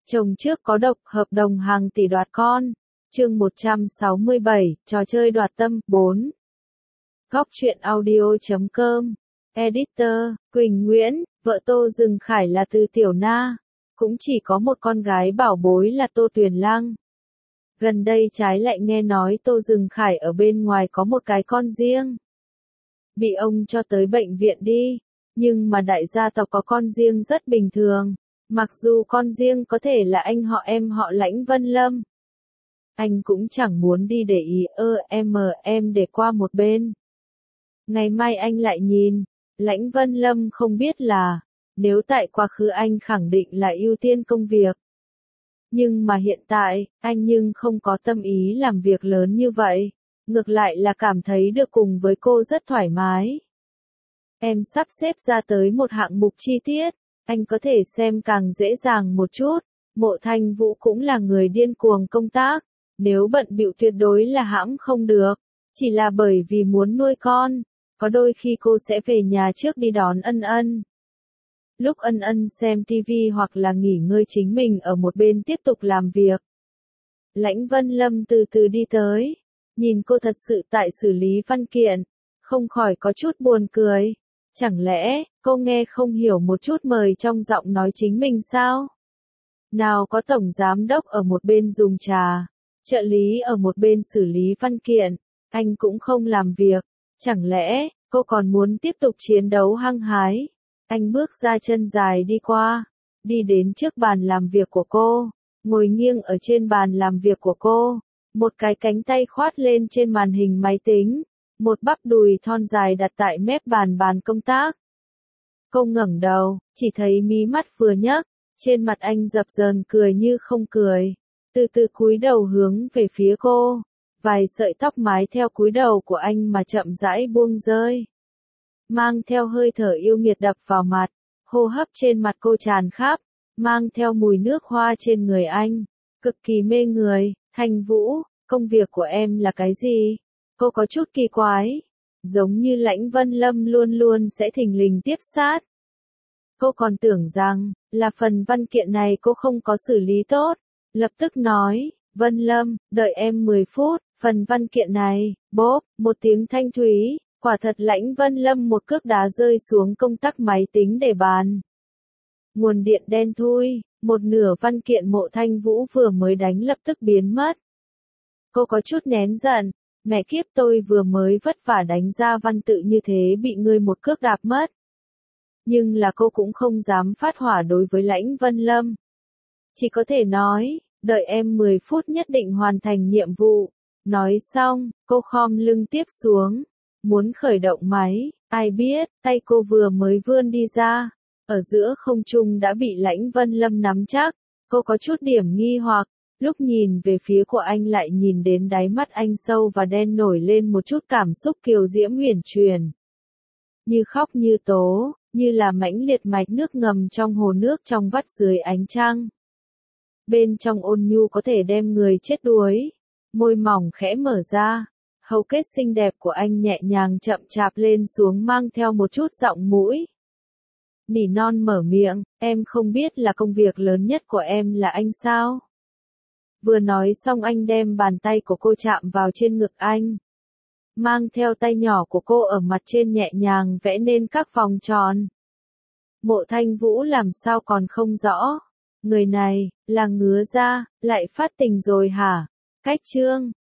Chồng trước có độc, hợp đồng hàng tỷ đoạt con. Chương 167, trò chơi đoạt tâm, 4. Góc truyện audio.com. Editor, Quỳnh Nguyễn, vợ Tô Dừng Khải là Từ Tiểu Na. Cũng chỉ có một con gái bảo bối là Tô Tuyền Lăng. Gần đây trái lại nghe nói Tô Dừng Khải ở bên ngoài có một cái con riêng. Bị ông cho tới bệnh viện đi. Nhưng mà đại gia tộc có con riêng rất bình thường. Mặc dù con riêng có thể là anh họ em họ Lãnh Vân Lâm. Anh cũng chẳng muốn đi để ý em để qua một bên. Ngày mai anh lại nhìn. Lãnh Vân Lâm không biết là, nếu tại quá khứ anh khẳng định là ưu tiên công việc. Nhưng mà hiện tại, anh nhưng không có tâm ý làm việc lớn như vậy. Ngược lại là cảm thấy được cùng với cô rất thoải mái. Em sắp xếp ra tới một hạng mục chi tiết. Anh có thể xem càng dễ dàng một chút. Mộ Thanh Vũ cũng là người điên cuồng công tác. Nếu bận bịu tuyệt đối là hãm không được. Chỉ là bởi vì muốn nuôi con. Có đôi khi cô sẽ về nhà trước đi đón Ân Ân. Lúc Ân Ân xem tivi hoặc là nghỉ ngơi chính mình ở một bên tiếp tục làm việc. Lãnh Vân Lâm từ từ đi tới. Nhìn cô thật sự tại xử lý văn kiện. Không khỏi có chút buồn cười. Chẳng lẽ, cô nghe không hiểu một chút mời trong giọng nói chính mình sao? Nào có tổng giám đốc ở một bên dùng trà, trợ lý ở một bên xử lý văn kiện, anh cũng không làm việc. Chẳng lẽ, cô còn muốn tiếp tục chiến đấu hăng hái? Anh bước ra chân dài đi qua, đi đến trước bàn làm việc của cô, ngồi nghiêng ở trên bàn làm việc của cô, một cái cánh tay khoát lên trên màn hình máy tính. Một bắp đùi thon dài đặt tại mép bàn công tác. Cô ngẩng đầu, chỉ thấy mí mắt vừa nhấc, trên mặt anh dập dờn cười như không cười. Từ từ cúi đầu hướng về phía cô, vài sợi tóc mái theo cúi đầu của anh mà chậm rãi buông rơi. Mang theo hơi thở yêu nghiệt đập vào mặt, hô hấp trên mặt cô tràn khắp, mang theo mùi nước hoa trên người anh, cực kỳ mê người. Thanh Vũ, công việc của em là cái gì? Cô có chút kỳ quái, giống như Lãnh Vân Lâm luôn luôn sẽ thình lình tiếp sát. Cô còn tưởng rằng, là phần văn kiện này cô không có xử lý tốt, lập tức nói, Vân Lâm, đợi em 10 phút, phần văn kiện này, bốp, một tiếng thanh thúy, quả thật Lãnh Vân Lâm một cước đá rơi xuống công tắc máy tính để bàn. Nguồn điện đen thui, một nửa văn kiện Mộ Thanh Vũ vừa mới đánh lập tức biến mất. Cô có chút nén giận. Mẹ kiếp, tôi vừa mới vất vả đánh ra văn tự như thế bị ngươi một cước đạp mất. Nhưng là cô cũng không dám phát hỏa đối với Lãnh Vân Lâm. Chỉ có thể nói, đợi em 10 phút nhất định hoàn thành nhiệm vụ. Nói xong, cô khom lưng tiếp xuống. Muốn khởi động máy, ai biết, tay cô vừa mới vươn đi ra. Ở giữa không trung đã bị Lãnh Vân Lâm nắm chắc. Cô có chút điểm nghi hoặc. Lúc nhìn về phía của anh lại nhìn đến đáy mắt anh sâu và đen nổi lên một chút cảm xúc kiều diễm huyền truyền. Như khóc như tố, như là mãnh liệt mạch nước ngầm trong hồ nước trong vắt dưới ánh trăng. Bên trong ôn nhu có thể đem người chết đuối. Môi mỏng khẽ mở ra. Hầu kết xinh đẹp của anh nhẹ nhàng chậm chạp lên xuống mang theo một chút giọng mũi. Nỉ non mở miệng, em không biết là công việc lớn nhất của em là anh sao? Vừa nói xong anh đem bàn tay của cô chạm vào trên ngực anh. Mang theo tay nhỏ của cô ở mặt trên nhẹ nhàng vẽ nên các vòng tròn. Mộ Thanh Vũ làm sao còn không rõ. Người này, là ngứa ra, lại phát tình rồi hả? Cách chương.